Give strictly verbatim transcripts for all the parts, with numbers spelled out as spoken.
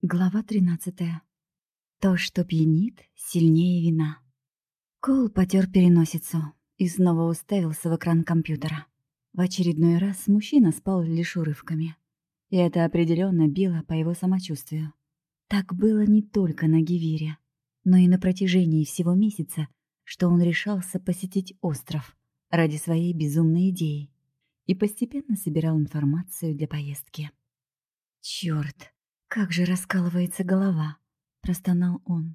Глава тринадцатая. То, что пьянит, сильнее вина. Коул потер переносицу и снова уставился в экран компьютера. В очередной раз мужчина спал лишь урывками. И это определенно било по его самочувствию. Так было не только на Гивире, но и на протяжении всего месяца, что он решался посетить остров ради своей безумной идеи и постепенно собирал информацию для поездки. Чёрт! «Как же раскалывается голова!» — простонал он.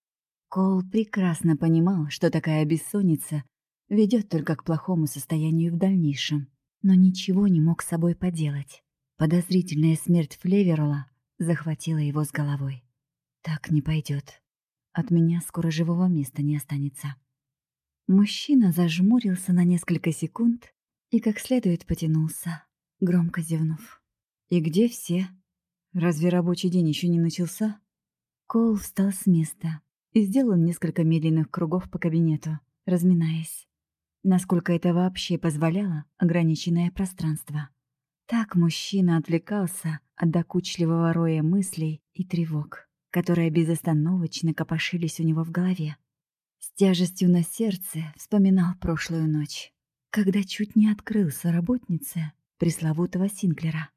Коул прекрасно понимал, что такая бессонница ведет только к плохому состоянию в дальнейшем, но ничего не мог с собой поделать. Подозрительная смерть Флеверла захватила его с головой. «Так не пойдет. От меня скоро живого места не останется». Мужчина зажмурился на несколько секунд и как следует потянулся, громко зевнув. «И где все? Разве рабочий день еще не начался?» Коул встал с места и сделал несколько медленных кругов по кабинету, разминаясь. Насколько это вообще позволяло ограниченное пространство. Так мужчина отвлекался от докучливого роя мыслей и тревог, которые безостановочно копошились у него в голове. С тяжестью на сердце вспоминал прошлую ночь, когда чуть не открылся работнице пресловутого Синклера.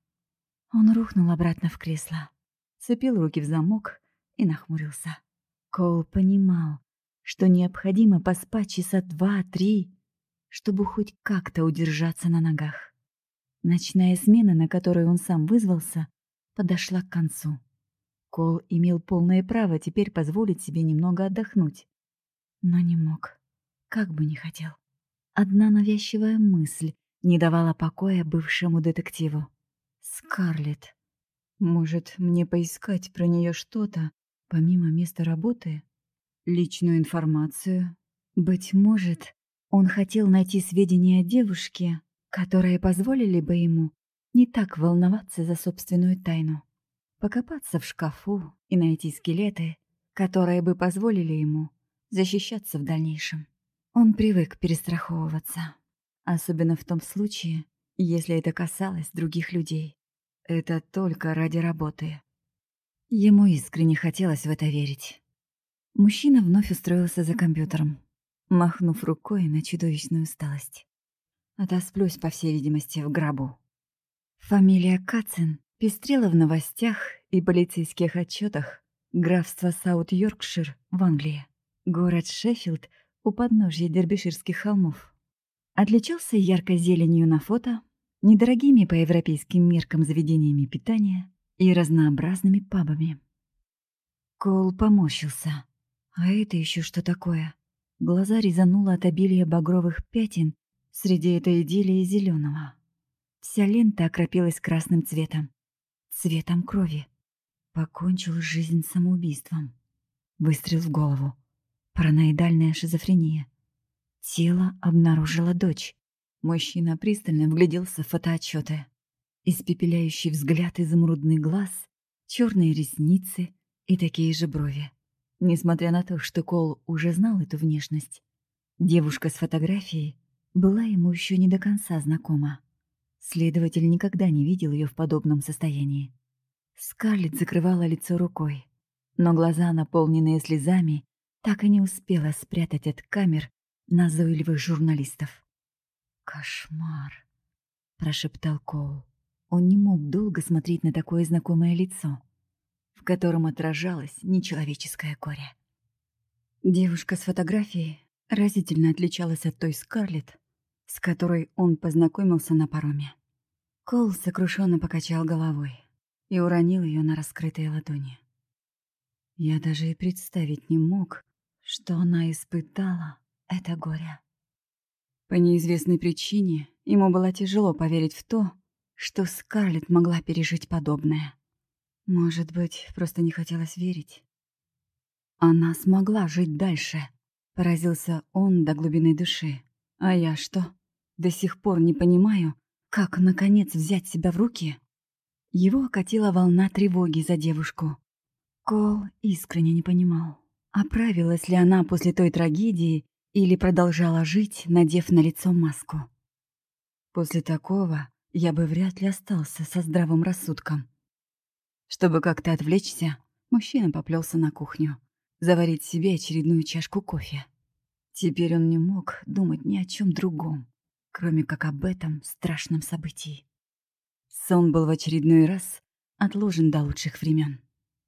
Он рухнул обратно в кресло, сцепил руки в замок и нахмурился. Коул понимал, что необходимо поспать часа два-три, чтобы хоть как-то удержаться на ногах. Ночная смена, на которую он сам вызвался, подошла к концу. Коул имел полное право теперь позволить себе немного отдохнуть, но не мог, как бы не хотел. Одна навязчивая мысль не давала покоя бывшему детективу. Скарлетт. Может, мне поискать про нее что-то, помимо места работы? Личную информацию? Быть может, он хотел найти сведения о девушке, которые позволили бы ему не так волноваться за собственную тайну. Покопаться в шкафу и найти скелеты, которые бы позволили ему защищаться в дальнейшем. Он привык перестраховываться, особенно в том случае, если это касалось других людей. Это только ради работы. Ему искренне хотелось в это верить. Мужчина вновь устроился за компьютером, махнув рукой на чудовищную усталость. Отосплюсь, по всей видимости, в гробу. Фамилия Катцин пестрела в новостях и полицейских отчетах графства Саут-Йоркшир в Англии. Город Шеффилд у подножья Дербиширских холмов. Отличался яркой зеленью на фото, недорогими по европейским меркам заведениями питания и разнообразными пабами. Коул поморщился. А это еще что такое? Глаза резануло от обилия багровых пятен среди этой идиллии зеленого. Вся лента окропилась красным цветом. Цветом крови. Покончил жизнь самоубийством. Выстрел в голову. Параноидальная шизофрения. Тело обнаружила дочь. Мужчина пристально вгляделся в фотоотчеты. Испепеляющий взгляд, изумрудный глаз, черные ресницы и такие же брови. Несмотря на то, что Коул уже знал эту внешность, девушка с фотографией была ему еще не до конца знакома. Следователь никогда не видел ее в подобном состоянии. Скарлетт закрывала лицо рукой, но глаза, наполненные слезами, так и не успела спрятать от камер назойливых журналистов. «Кошмар», — прошептал Коул. Он не мог долго смотреть на такое знакомое лицо, в котором отражалось нечеловеческое горе. Девушка с фотографией разительно отличалась от той Скарлетт, с которой он познакомился на пароме. Коул сокрушенно покачал головой и уронил ее на раскрытые ладони. Я даже и представить не мог, что она испытала это горе. По неизвестной причине ему было тяжело поверить в то, что Скарлетт могла пережить подобное. Может быть, просто не хотелось верить. Она смогла жить дальше, поразился он до глубины души. А я что, до сих пор не понимаю, как, наконец, взять себя в руки? Его окатила волна тревоги за девушку. Коул искренне не понимал, оправилась ли она после той трагедии или продолжала жить, надев на лицо маску. После такого я бы вряд ли остался со здравым рассудком. Чтобы как-то отвлечься, мужчина поплелся на кухню, заварить себе очередную чашку кофе. Теперь он не мог думать ни о чем другом, кроме как об этом страшном событии. Сон был в очередной раз отложен до лучших времен.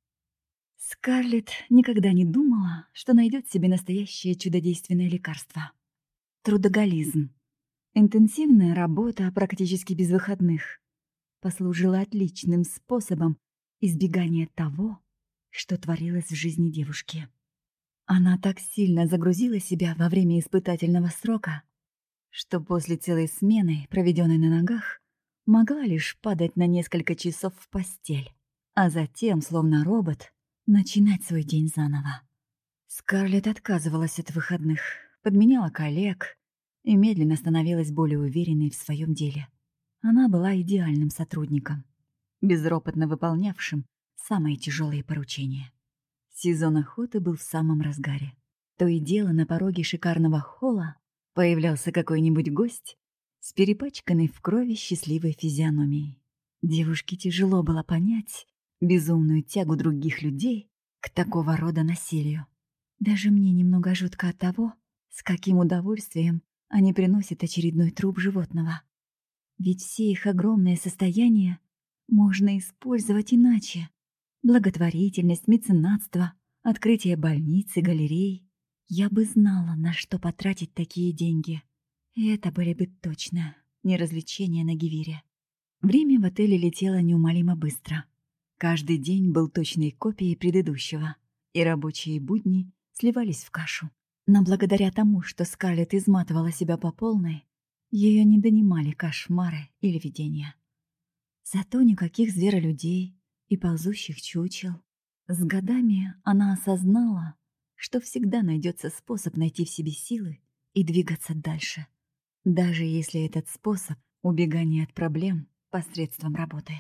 Скарлетт никогда не думала, что найдет себе настоящее чудодейственное лекарство. Трудоголизм. Интенсивная работа практически без выходных послужила отличным способом избегания того, что творилось в жизни девушки. Она так сильно загрузила себя во время испытательного срока, что после целой смены, проведенной на ногах, могла лишь падать на несколько часов в постель, а затем, словно робот, начинать свой день заново. Скарлетт отказывалась от выходных, подменяла коллег и медленно становилась более уверенной в своем деле. Она была идеальным сотрудником, безропотно выполнявшим самые тяжелые поручения. Сезон охоты был в самом разгаре. То и дело на пороге шикарного холла появлялся какой-нибудь гость с перепачканной в крови счастливой физиономией. Девушке тяжело было понять безумную тягу других людей к такого рода насилию. Даже мне немного жутко от того, с каким удовольствием они приносят очередной труп животного. Ведь все их огромное состояние можно использовать иначе. Благотворительность, меценатство, открытие больниц и галерей. Я бы знала, на что потратить такие деньги. И это были бы точно не развлечения на Гивире. Время в отеле летело неумолимо быстро. Каждый день был точной копией предыдущего, и рабочие будни сливались в кашу. Но благодаря тому, что Скарлетт изматывала себя по полной, ее не донимали кошмары или видения. Зато никаких зверолюдей и ползущих чучел. С годами она осознала, что всегда найдется способ найти в себе силы и двигаться дальше, даже если этот способ — убегание от проблем посредством работы.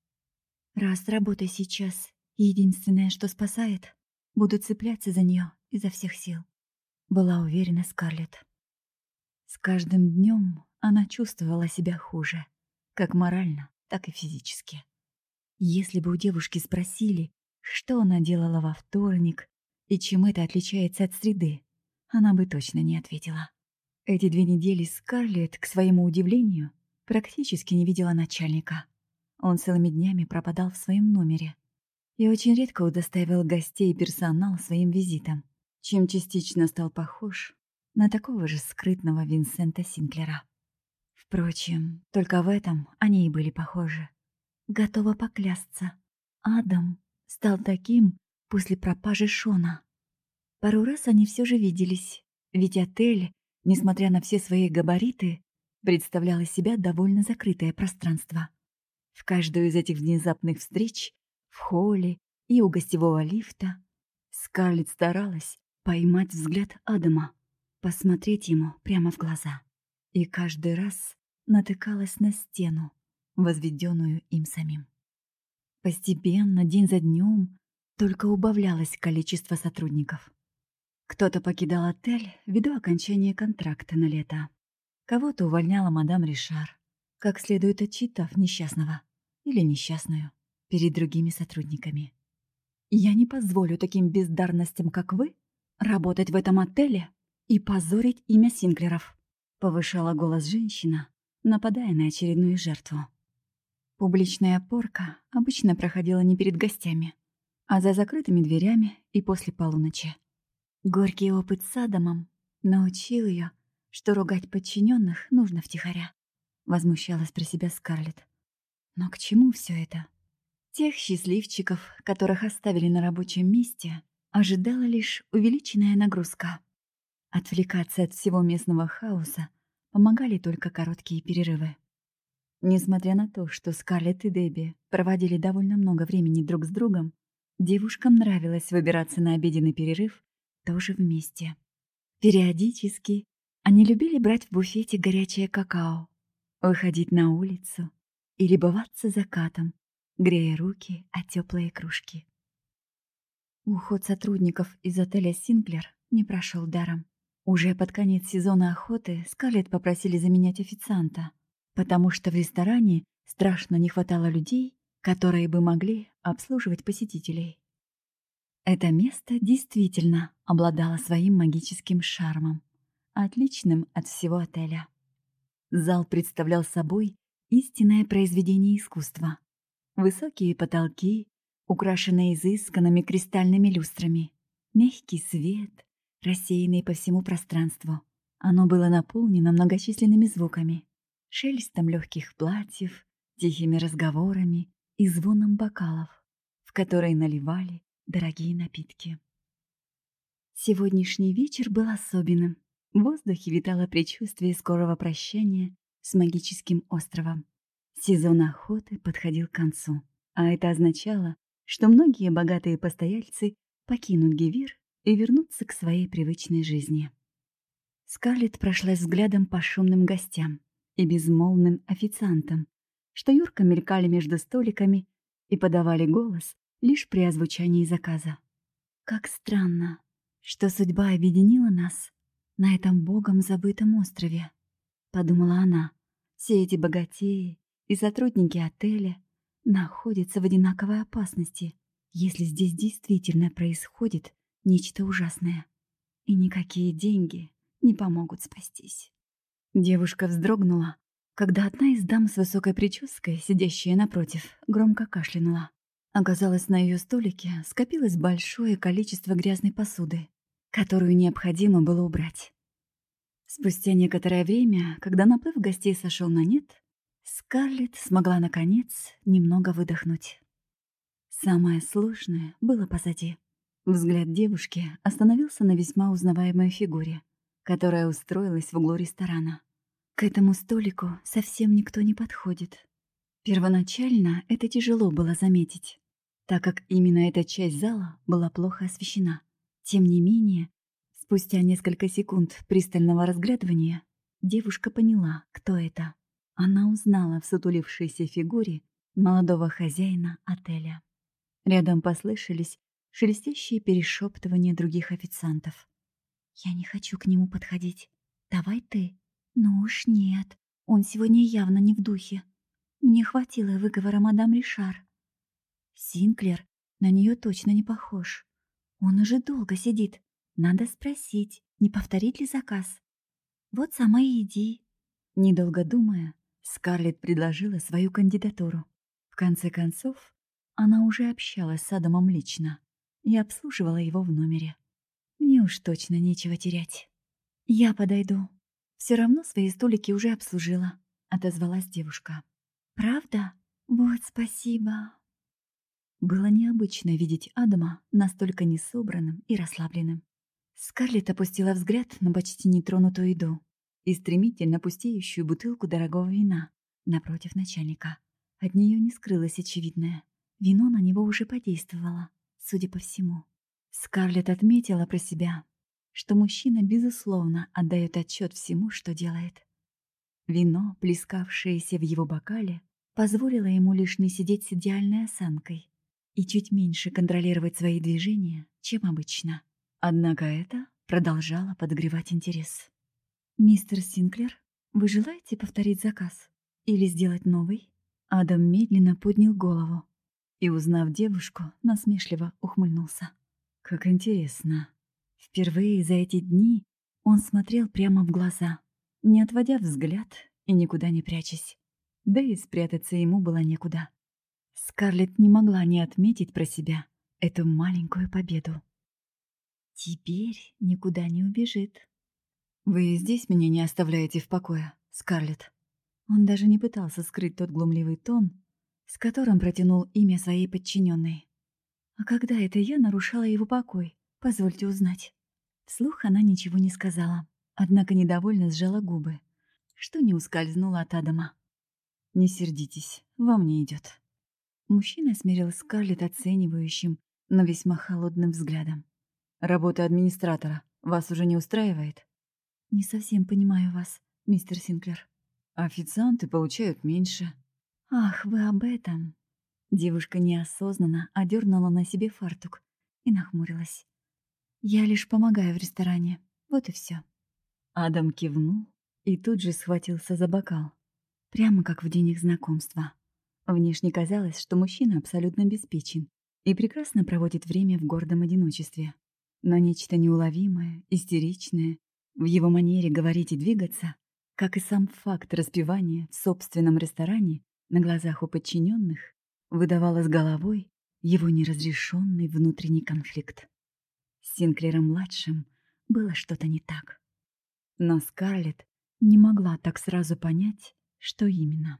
Раз работа сейчас единственное, что спасает, буду цепляться за нее изо всех сил, была уверена Скарлетт. С каждым днем она чувствовала себя хуже, как морально, так и физически. Если бы у девушки спросили, что она делала во вторник и чем это отличается от среды, она бы точно не ответила. Эти две недели Скарлетт, к своему удивлению, практически не видела начальника. Он целыми днями пропадал в своем номере и очень редко удостаивал гостей и персонал своим визитом, чем частично стал похож на такого же скрытного Винсента Синклера. Впрочем, только в этом они и были похожи. Готова поклясться, Адам стал таким после пропажи Шона. Пару раз они все же виделись, ведь отель, несмотря на все свои габариты, представлял из себя довольно закрытое пространство. В каждую из этих внезапных встреч, в холле и у гостевого лифта, Скарлетт старалась поймать взгляд Адама, посмотреть ему прямо в глаза. И каждый раз натыкалась на стену, возведенную им самим. Постепенно, день за днем, только убавлялось количество сотрудников. Кто-то покидал отель ввиду окончания контракта на лето. Кого-то увольняла мадам Ришар, как следует отчитав несчастного или несчастную перед другими сотрудниками. «Я не позволю таким бездарностям, как вы, работать в этом отеле и позорить имя Синклеров», повышала голос женщина, нападая на очередную жертву. Публичная порка обычно проходила не перед гостями, а за закрытыми дверями и после полуночи. Горький опыт с Адамом научил ее, что ругать подчиненных нужно втихаря. Возмущалась про себя Скарлетт. Но к чему все это? Тех счастливчиков, которых оставили на рабочем месте, ожидала лишь увеличенная нагрузка. Отвлекаться от всего местного хаоса помогали только короткие перерывы. Несмотря на то, что Скарлетт и Дебби проводили довольно много времени друг с другом, девушкам нравилось выбираться на обеденный перерыв тоже вместе. Периодически они любили брать в буфете горячее какао, выходить на улицу и любоваться закатом, грея руки о теплые кружки. Уход сотрудников из отеля «Синклер» не прошел даром. Уже под конец сезона охоты Скарлетт попросили заменять официанта, потому что в ресторане страшно не хватало людей которые бы могли обслуживать посетителей. Это место действительно обладало своим магическим шармом, отличным от всего отеля. Зал представлял собой истинное произведение искусства. Высокие потолки, украшенные изысканными кристальными люстрами, мягкий свет, рассеянный по всему пространству. Оно было наполнено многочисленными звуками, шелестом легких платьев, тихими разговорами и звоном бокалов, в которые наливали дорогие напитки. Сегодняшний вечер был особенным. В воздухе витало предчувствие скорого прощания с магическим островом. Сезон охоты подходил к концу, а это означало, что многие богатые постояльцы покинут Гевир и вернутся к своей привычной жизни. Скарлетт прошлась взглядом по шумным гостям и безмолвным официантам, что юрко мелькали между столиками и подавали голос лишь при озвучании заказа. Как странно, что судьба объединила нас на этом богом забытом острове, подумала она. Все эти богатеи и сотрудники отеля находятся в одинаковой опасности, если здесь действительно происходит нечто ужасное, и никакие деньги не помогут спастись. Девушка вздрогнула, когда одна из дам с высокой прической, сидящая напротив, громко кашлянула. Оказалось, на ее столике скопилось большое количество грязной посуды, которую необходимо было убрать. Спустя некоторое время, когда наплыв гостей сошел на нет, Скарлетт смогла, наконец, немного выдохнуть. Самое сложное было позади. Взгляд девушки остановился на весьма узнаваемой фигуре, которая устроилась в углу ресторана. К этому столику совсем никто не подходит. Первоначально это тяжело было заметить, так как именно эта часть зала была плохо освещена. Тем не менее, спустя несколько секунд пристального разглядывания, девушка поняла, кто это. Она узнала в сутулившейся фигуре молодого хозяина отеля. Рядом послышались шелестящие перешептывания других официантов. «Я не хочу к нему подходить. Давай ты». «Ну уж нет, он сегодня явно не в духе. Мне хватило выговора мадам Ришар. Синклер на нее точно не похож. Он уже долго сидит. Надо спросить, не повторить ли заказ. Вот сама и иди». Недолго думая, Скарлетт предложила свою кандидатуру. В конце концов, она уже общалась с Адамом лично и обслуживала его в номере. Мне уж точно нечего терять. «Я подойду. Все равно свои столики уже обслужила», — отозвалась девушка. «Правда? Вот спасибо». Было необычно видеть Адама настолько несобранным и расслабленным. Скарлетт опустила взгляд на почти нетронутую еду и стремительно пустеющую бутылку дорогого вина напротив начальника. От нее не скрылось очевидное. Вино на него уже подействовало, судя по всему. Скарлетт отметила про себя, что мужчина, безусловно, отдает отчет всему, что делает. Вино, плескавшееся в его бокале, позволило ему лишь не сидеть с идеальной осанкой и чуть меньше контролировать свои движения, чем обычно. Однако это продолжало подогревать интерес. «Мистер Синклер, вы желаете повторить заказ? Или сделать новый?» Адам медленно поднял голову и, узнав девушку, насмешливо ухмыльнулся. «Как интересно». Впервые за эти дни он смотрел прямо в глаза, не отводя взгляд и никуда не прячась. Да и спрятаться ему было некуда. Скарлетт не могла не отметить про себя эту маленькую победу. Теперь никуда не убежит. «Вы здесь меня не оставляете в покое, Скарлетт?» Он даже не пытался скрыть тот глумливый тон, с которым протянул имя своей подчиненной. «А когда это я нарушала его покой? Позвольте узнать». Вслух она ничего не сказала, однако недовольно сжала губы, что не ускользнуло от Адама. «Не сердитесь, вам не идет». Мужчина смерил Скарлетт оценивающим, но весьма холодным взглядом. «Работа администратора вас уже не устраивает?» «Не совсем понимаю вас, мистер Синклер». «Официанты получают меньше». «Ах, вы об этом». Девушка неосознанно одернула на себе фартук и нахмурилась. «Я лишь помогаю в ресторане, вот и все». Адам кивнул и тут же схватился за бокал, прямо как в день их знакомства. Внешне казалось, что мужчина абсолютно обеспечен и прекрасно проводит время в гордом одиночестве. Но нечто неуловимое, истеричное в его манере говорить и двигаться, как и сам факт распевания в собственном ресторане на глазах у подчиненных, выдавало с головой его неразрешенный внутренний конфликт. С Синклером-младшим было что-то не так. Но Скарлетт не могла так сразу понять, что именно.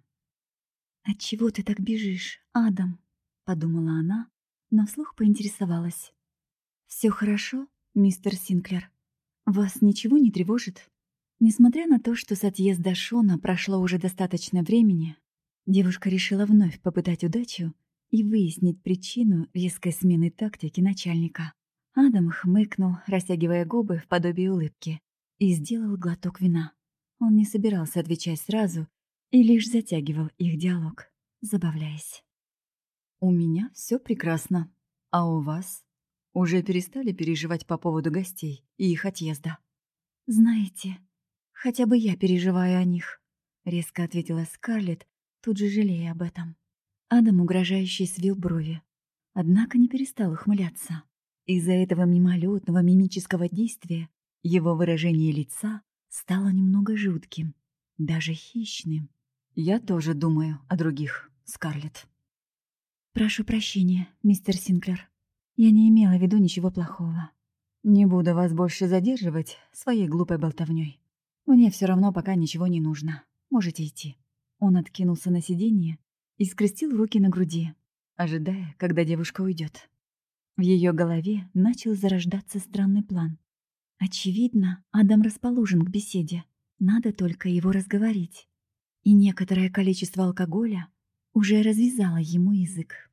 «Отчего ты так бежишь, Адам?» — подумала она, но вслух поинтересовалась. «Все хорошо, мистер Синклер? Вас ничего не тревожит?» Несмотря на то, что с отъезда Шона прошло уже достаточно времени, девушка решила вновь попытать удачу и выяснить причину резкой смены тактики начальника. Адам хмыкнул, растягивая губы в подобии улыбки, и сделал глоток вина. Он не собирался отвечать сразу и лишь затягивал их диалог, забавляясь. «У меня все прекрасно. А у вас? Уже перестали переживать по поводу гостей и их отъезда?» «Знаете, хотя бы я переживаю о них», — резко ответила Скарлетт, тут же жалея об этом. Адам угрожающе свил брови, однако не перестал ухмыляться. Из-за этого мимолетного мимического действия его выражение лица стало немного жутким, даже хищным. «Я тоже думаю о других, Скарлетт». «Прошу прощения, мистер Синклер. Я не имела в виду ничего плохого. Не буду вас больше задерживать своей глупой болтовней. Мне все равно пока ничего не нужно. Можете идти». Он откинулся на сиденье и скрестил руки на груди, ожидая, когда девушка уйдет. В ее голове начал зарождаться странный план. Очевидно, Адам расположен к беседе. Надо только его разговорить. И некоторое количество алкоголя уже развязало ему язык.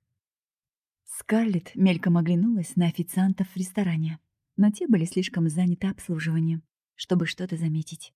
Скарлетт мельком оглянулась на официантов в ресторане, но те были слишком заняты обслуживанием, чтобы что-то заметить.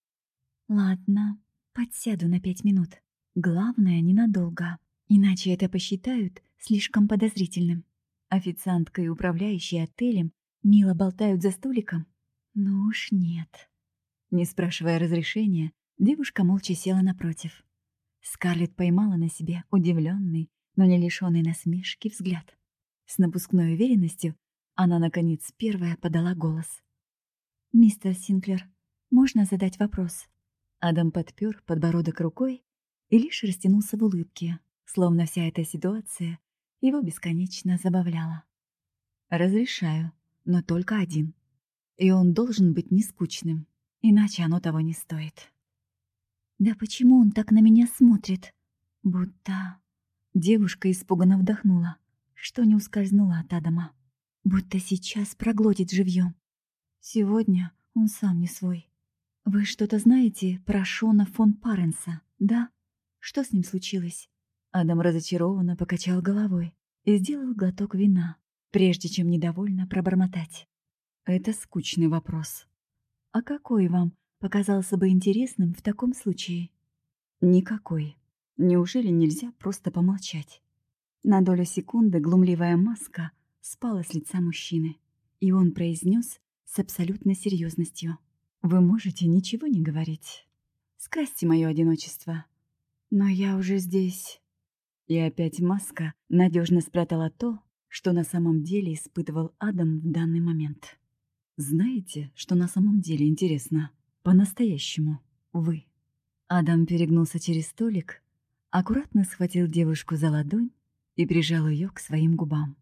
«Ладно, подсяду на пять минут. Главное, ненадолго, иначе это посчитают слишком подозрительным. Официантка и управляющий отелем мило болтают за столиком? Ну уж нет». Не спрашивая разрешения, девушка молча села напротив. Скарлетт поймала на себе удивленный, но не лишенный насмешки взгляд. С напускной уверенностью она, наконец, первая подала голос. «Мистер Синклер, можно задать вопрос?» Адам подпер подбородок рукой и лишь растянулся в улыбке, словно вся эта ситуация его бесконечно забавляла. «Разрешаю, но только один. И он должен быть не скучным, иначе оно того не стоит». «Да почему он так на меня смотрит? Будто...» Девушка испуганно вдохнула, что не ускользнула от Адама. Будто сейчас проглотит живьем. Сегодня он сам не свой. «Вы что-то знаете про Шона фон Паренса, да? Что с ним случилось?» Адам разочарованно покачал головой и сделал глоток вина, прежде чем недовольно пробормотать. «Это скучный вопрос. А какой вам показался бы интересным в таком случае?» «Никакой. Неужели нельзя просто помолчать?» На долю секунды глумливая маска спала с лица мужчины, и он произнес с абсолютной серьезностью: «Вы можете ничего не говорить. Скрасьте мое одиночество. Но я уже здесь». И опять маска надежно спрятала то, что на самом деле испытывал Адам в данный момент. «Знаете, что на самом деле интересно? По-настоящему. Вы». Адам перегнулся через столик, аккуратно схватил девушку за ладонь и прижал ее к своим губам.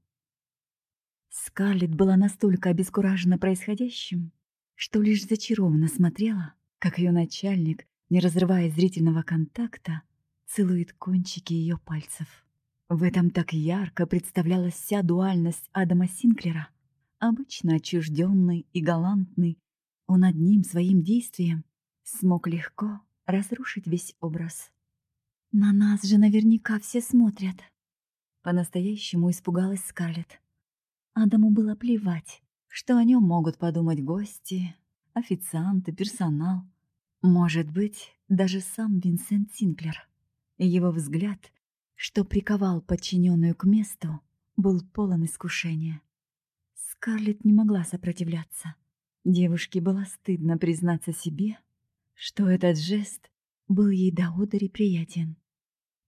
Скарлетт была настолько обескуражена происходящим, что лишь зачарованно смотрела, как ее начальник, не разрывая зрительного контакта, целует кончики ее пальцев. В этом так ярко представлялась вся дуальность Адама Синклера. Обычно отчужденный и галантный, он одним своим действием смог легко разрушить весь образ. «На нас же наверняка все смотрят!» По-настоящему испугалась Скарлетт. Адаму было плевать, что о нем могут подумать гости, официанты, персонал. Может быть, даже сам Винсент Синклер. Его взгляд, что приковал подчиненную к месту, был полон искушения. Скарлетт не могла сопротивляться. Девушке было стыдно признаться себе, что этот жест был ей до одури приятен.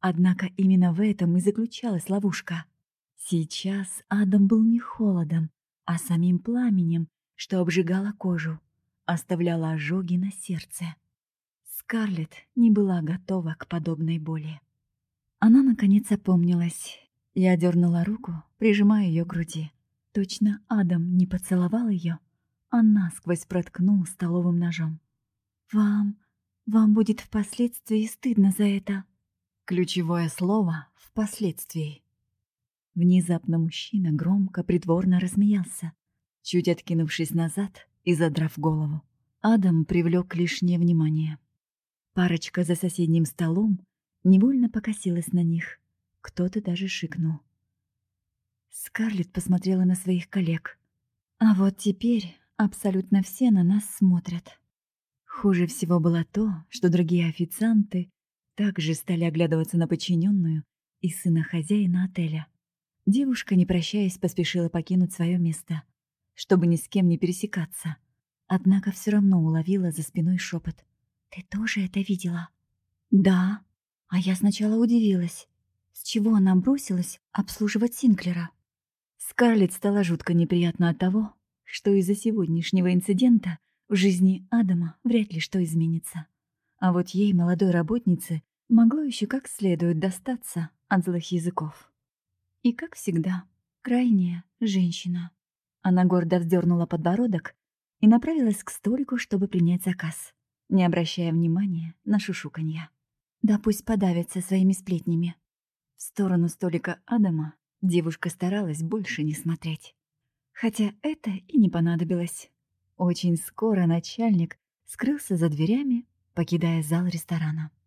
Однако именно в этом и заключалась ловушка. Сейчас Адам был не холодом, а самим пламенем, что обжигало кожу, оставляло ожоги на сердце. Скарлетт не была готова к подобной боли. Она, наконец, опомнилась. Я дернула руку, прижимая ее к груди. Точно Адам не поцеловал ее, а насквозь проткнул столовым ножом. «Вам... вам будет впоследствии стыдно за это». Ключевое слово «впоследствии». Внезапно мужчина громко, притворно рассмеялся, чуть откинувшись назад и задрав голову. Адам привлек лишнее внимание. Парочка за соседним столом невольно покосилась на них. Кто-то даже шикнул. Скарлетт посмотрела на своих коллег. А вот теперь абсолютно все на нас смотрят. Хуже всего было то, что другие официанты также стали оглядываться на подчиненную и сына хозяина отеля. Девушка, не прощаясь, поспешила покинуть свое место, чтобы ни с кем не пересекаться. Однако все равно уловила за спиной шепот. «Ты тоже это видела?» «Да». А я сначала удивилась, с чего она бросилась обслуживать Синклера. Скарлетт стало жутко неприятно от того, что из-за сегодняшнего инцидента в жизни Адама вряд ли что изменится. А вот ей, молодой работнице, могло еще как следует достаться от злых языков. И, как всегда, крайняя женщина. Она гордо вздернула подбородок и направилась к столику, чтобы принять заказ, не обращая внимания на шушуканье. Да пусть подавятся своими сплетнями. В сторону столика Адама девушка старалась больше не смотреть. Хотя это и не понадобилось. Очень скоро начальник скрылся за дверями, покидая зал ресторана.